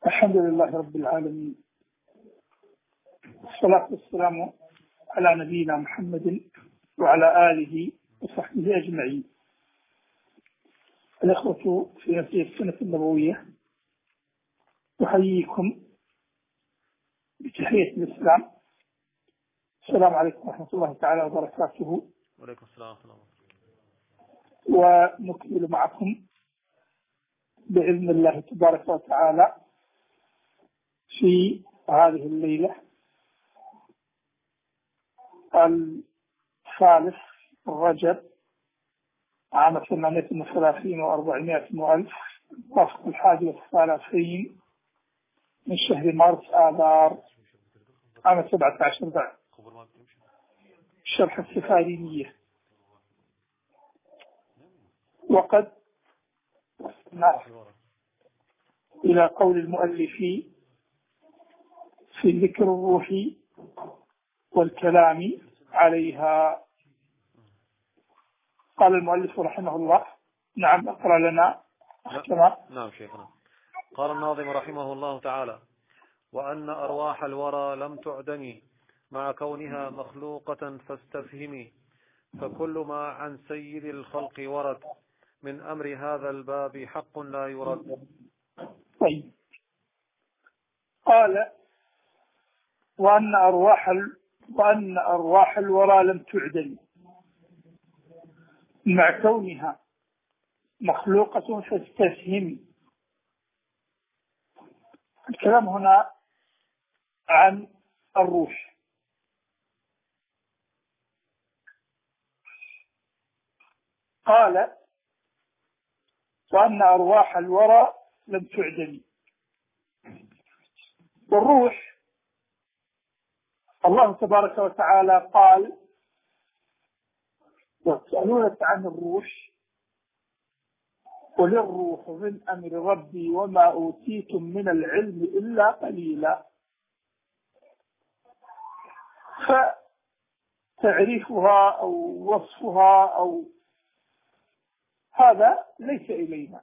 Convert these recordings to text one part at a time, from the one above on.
الحمد لله رب العالمين، والصلاة والسلام على نبينا محمد وعلى آله وصحبه أجمعين. الأخوة في هذه السنة النبوية، أحييكم بتحية الإسلام. السلام عليكم ورحمة الله تعالى وبركاته. وعليكم السلام ورحمة الله. ونكمل معكم بإذن الله تبارك وتعالى في هذه الليلة الثالث رجب عام 38 و400 وألف، وفق 31 من شهر مارس آذار عام 17 بعد شرح السفارينية. وقد وصلنا إلى قول المؤلف في ذكر الروح والكلام عليها. قال المؤلف رحمه الله: نعم، اقرأ لنا كما. نعم شيخنا. قال الناظم رحمه الله تعالى: وأن أرواح الورى لم تعدني مع كونها مخلوقة فاستفهمي، فكل ما عن سيد الخلق ورد من أمر هذا الباب حق لا يرد. طيب، قال: وأن أرواح الورى لم تعدني مع كونها مخلوقة فاستفهمي. الكلام هنا عن الروح. قال: وأن أرواح الورى لم تعدني. والروح الله تبارك وتعالى قال: ويسألونك عن الروح قل الروح من أمر ربي وما أوتيتم من العلم إلا قليلا. فتعريفها أو وصفها أو هذا ليس إلينا،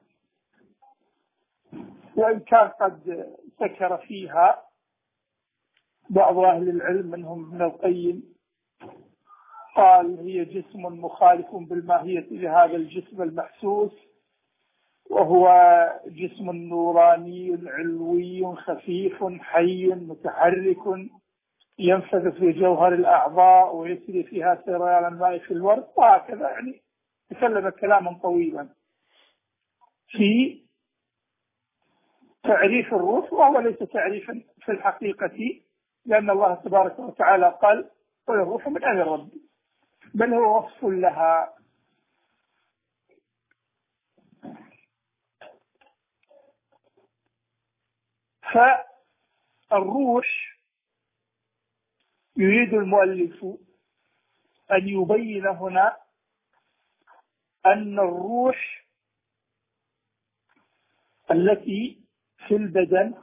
وإن كان قد ذكر فيها بعض أهل العلم منهم ابن القيم، قال: هي جسم مخالف بالماهية لهذا الجسم المحسوس، وهو جسم نوراني علوي خفيف حي متحرك ينفذ في جوهر الأعضاء ويسري فيها سريان الماء في الورد، وهكذا. يعني تكلم كلاما طويلا في تعريف الروح، وهو ليس تعريفا في الحقيقة، لأن الله تبارك وتعالى قال: قل الروح من أمر ربي، بل هو وصف لها. فالروح يريد المؤلف أن يبين هنا أن الروح التي في البدن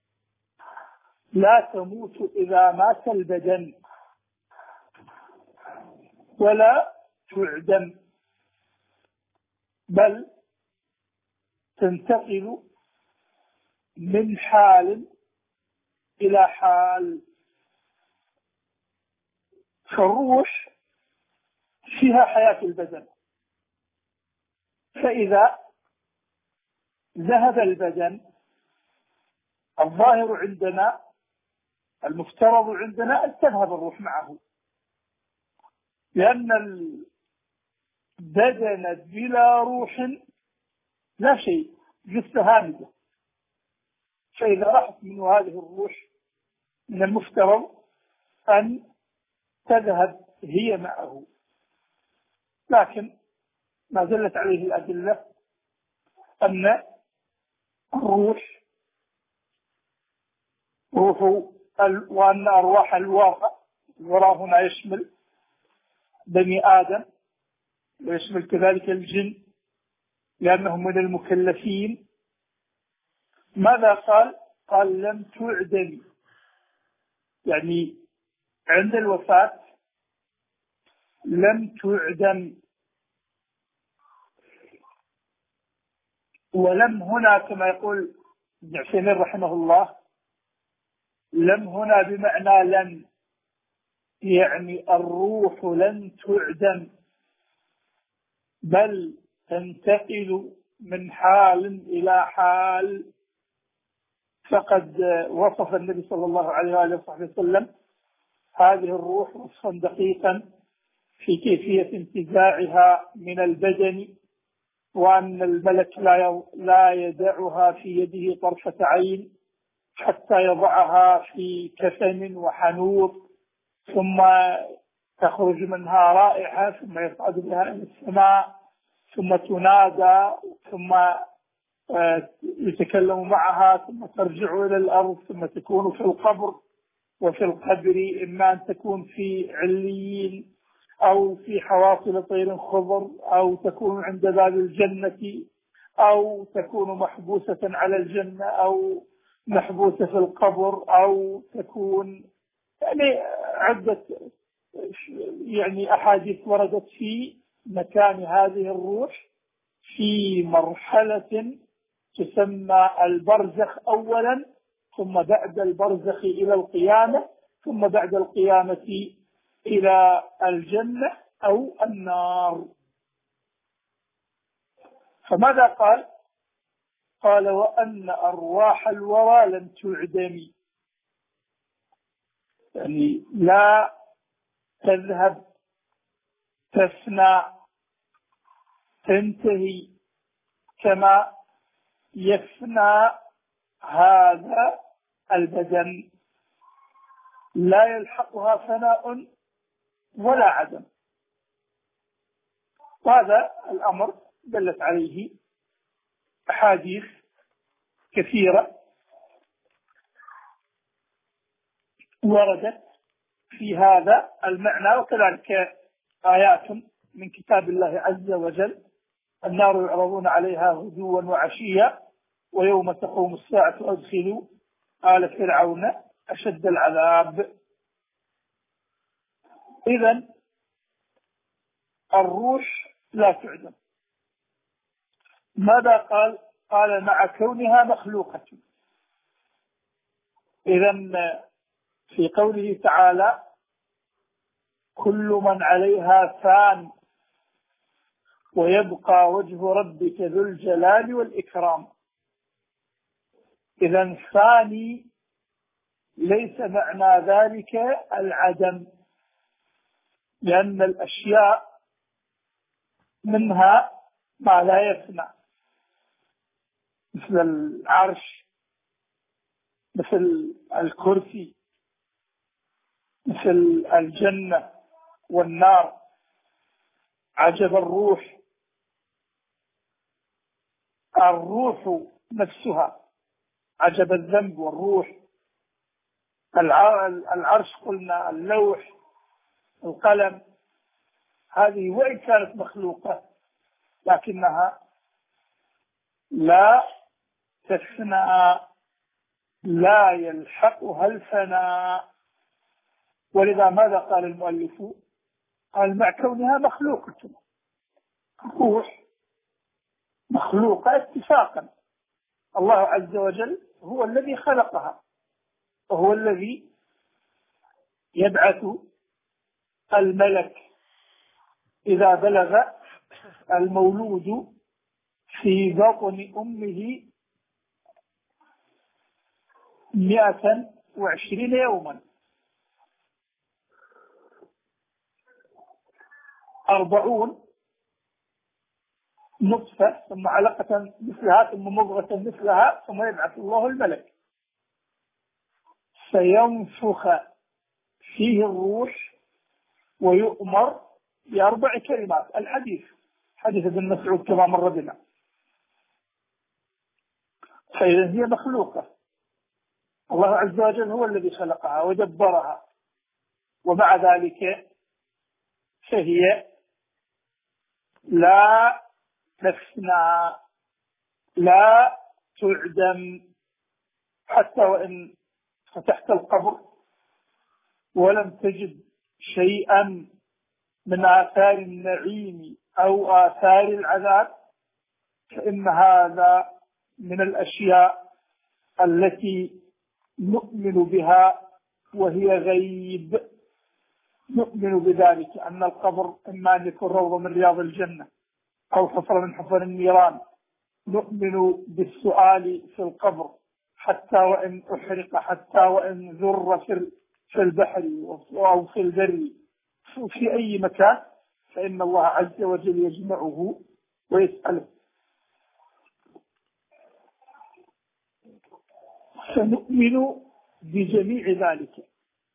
لا تموت إذا مات البدن ولا تعدم، بل تنتقل من حال إلى حال. فالروح فيها حياة البدن، فإذا ذهب البدن الظاهر عندنا المفترض عندنا أن تذهب الروح معه، لأن البدن بلا روح لا شيء، جثة هامدة. فإذا راحت منه هذه الروح من المفترض أن تذهب هي معه، لكن ما زلت عليه الأدلة أن الروح وأن أرواح الورى هنا يشمل بني آدم ويشمل كذلك الجن لأنهم من المكلفين. ماذا قال؟ قال: لم تعدم، يعني عند الوفاة لم تعدم. ولم هنا كما يقول ابن عثيمين رحمه الله لم هنا بمعنى لن، يعني الروح لن تعدم، بل تنتقل من حال إلى حال. فقد وصف النبي صلى الله عليه وآله وصحبه وسلم هذه الروح وصفا دقيقا في كيفية انتزاعها من البدن، وأن الملك لا يدعها في يده طرفة عين حتى يضعها في كفن وحنوط، ثم تخرج منها رائحة، ثم يصعد بها إلى السماء، ثم تنادى، ثم يتكلم معها، ثم ترجع إلى الأرض، ثم تكون في القبر. وفي القبر إما أن تكون في عليين أو في حواصل طير خضر، أو تكون عند باب الجنة، أو تكون محبوسة على الجنة، أو محبوسة في القبر، أو تكون يعني عدة يعني أحاديث وردت في مكان هذه الروح في مرحلة تسمى البرزخ أولا، ثم بعد البرزخ إلى القيامة، ثم بعد القيامة إلى الجنة أو النار. فماذا قال؟ قال وأن أرواح الورى لم تعدم، يعني لا تذهب، تفنى، تنتهي كما يفنى هذا البدن، لا يلحقها فناء ولا عدم. وهذا الأمر دلت عليه أحاديث كثيرة وردت في هذا المعنى، وكذلك آيات من كتاب الله عز وجل: النار يعرضون عليها غدوا وعشيا ويوم تقوم الساعة أدخلوا آل فرعون أشد العذاب. إذن الروح لا تعدم. ماذا قال؟ قال مع كونها مخلوقة. إذن في قوله تعالى: كل من عليها فان ويبقى وجه ربك ذو الجلال والإكرام. إذن فاني ليس معنى ذلك العدم، لأن الأشياء منها ما لا يفنى، مثل العرش، مثل الكرسي، مثل الجنة والنار. عجب الروح نفسها، عجب الذنب والروح. العرش قلنا، اللوح، القلم، هذه وإن كانت مخلوقة لكنها لا تفنى، لا يلحقها الفناء. ولذا ماذا قال المؤلف؟ قال مع كونها مخلوقة. الروح مخلوقة اتفاقا، الله عز وجل هو الذي خلقها، وهو الذي يبعث الملك إذا بلغ المولود في بطن أمه 120 يوما، 40 نطفة، ثم علقة مثلها، ثم مضغة مثلها، ثم يبعث الله الملك فينفخ فيه الروح ويؤمر ب4 كلمات. الحديث حديث ابن مسعود كما مر بنا. فإذا هي مخلوقة، الله عز وجل هو الذي خلقها ودبرها، ومع ذلك فهي لا تفنى، لا تعدم. حتى وإن فتحت القبر ولم تجد شيئا من آثار النعيم أو آثار العذاب، فإن هذا من الأشياء التي نؤمن بها وهي غيب. نؤمن بذلك أن القبر إما أن يكون روضة من رياض الجنة أو حفرة من حفر النيران. نؤمن بالسؤال في القبر حتى وإن أحرق، حتى وإن ذر في البحر أو في البر، في أي مكان، فإن الله عز وجل يجمعه ويسأله. فنؤمن بجميع ذلك.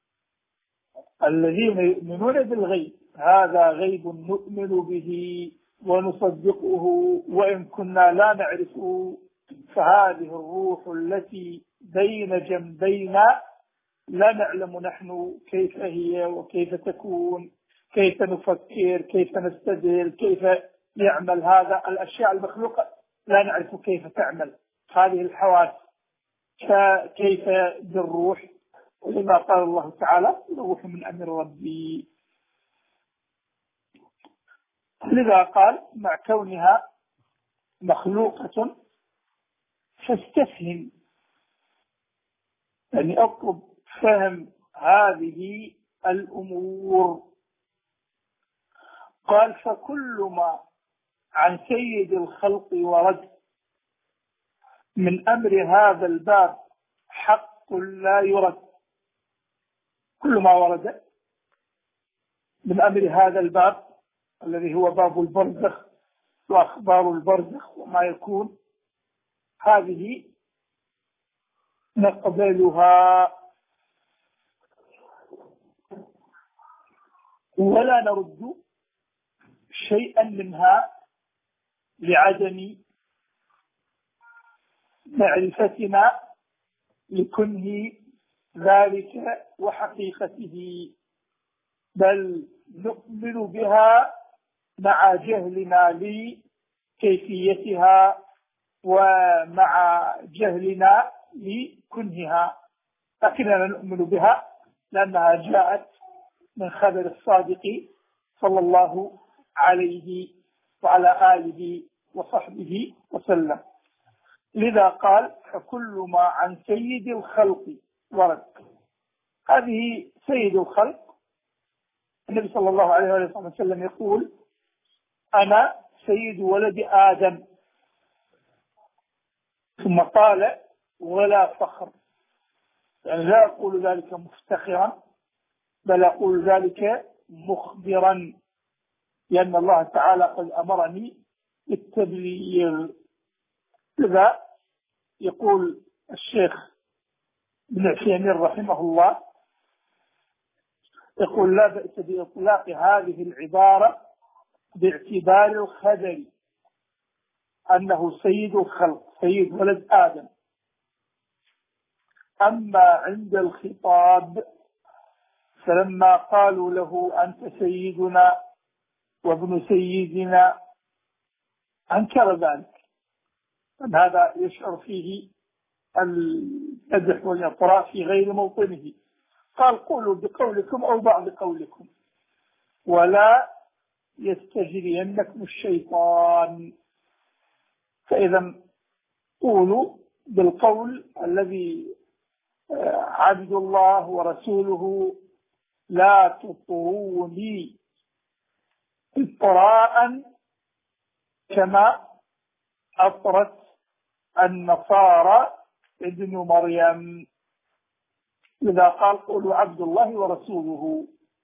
الذين يؤمنون بالغيب هذا غيب نؤمن به ونصدقه وإن كنا لا نعرفه. فهذه الروح التي بين جنبينا لا نعلم نحن كيف هي وكيف تكون، كيف نفكر، كيف نستدل، كيف يعمل هذا. الأشياء المخلوقة لا نعرف كيف تعمل هذه الحواس، كيف بالروح. ولما قال الله تعالى روح من أمر ربي. لذا قال مع كونها مخلوقة فاستفهم، يعني أطلب فهم هذه الأمور. قال فكل ما عن سيد الخلق ورد من أمر هذا الباب حق لا يرد. كل ما ورد من أمر هذا الباب الذي هو باب البرزخ وأخبار البرزخ وما يكون، هذه نقبلها ولا نرد شيئا منها لعدم معرفتنا لكنه ذلك وحقيقته، بل نؤمن بها مع جهلنا لكيفيتها ومع جهلنا لكنهها، لكننا نؤمن بها لأنها جاءت من خبر الصادق صلى الله عليه وعلى آله وصحبه وسلم. لذا قال فكل ما عن سيد الخلق ورد. هذه سيد الخلق. النبي صلى الله عليه وسلم يقول أنا سيد ولد آدم، ثم قال ولا فخر، يعني لا أقول ذلك مفتخرا بل أقول ذلك مخبرا، لأن الله تعالى قد أمرني بالتبليغ. لذا يقول الشيخ ابن عثيمين رحمه الله يقول لا بأس بإطلاق هذه العبارة باعتبار الخبر أنه سيد الخلق سيد ولد آدم. أما عند الخطاب فلما قالوا له أنت سيدنا وابن سيدنا أنكر ذلك، أن هذا يشعر فيه المدح والإطراء في غير موطنه. قال قولوا بقولكم أو بعض قولكم ولا يستجرينكم الشيطان. فإذا قولوا بالقول الذي عبد الله ورسوله لا تطروني إطراء كما أطرت النصارى ابن مريم. إذا قال قولوا عبد الله ورسوله.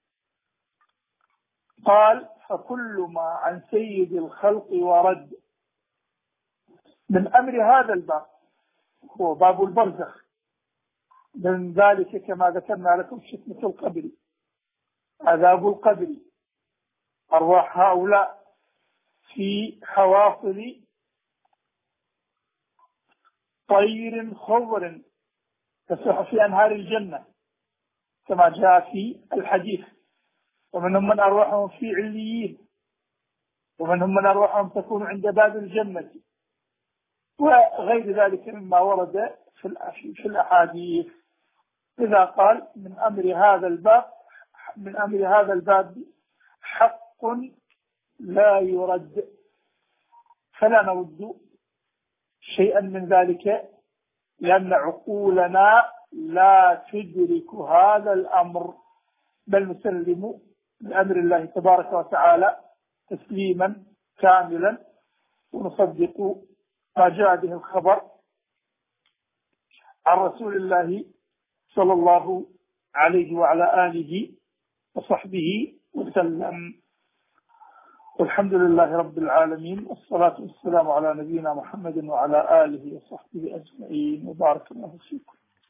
قال فكل ما عن سيد الخلق ورد من أمر هذا الباب هو باب البرزخ، من ذلك كما ذكرنا لكم فتنة القبر، عذاب القبر، أرواح هؤلاء في حواصل طير خضر تسبح في أنهار الجنة كما جاء في الحديث. ومنهم من أرواحهم في عليين، ومنهم من أرواحهم تكون عند باب الجنة، وغير ذلك مما ورد في الأحاديث. إذا قال من أمر هذا الباب حق لا يرد، فلا نرد شيئا من ذلك لأن عقولنا لا تدرك هذا الأمر، بل نسلم لأمر الله تبارك وتعالى تسليما كاملا، ونصدق ما جاء به الخبر عن رسول الله صلى الله عليه وعلى آله وصحبه وسلم. والحمد لله رب العالمين، والصلاة والسلام على نبينا محمد وعلى آله وصحبه أجمعين، وبارك الله فيكم.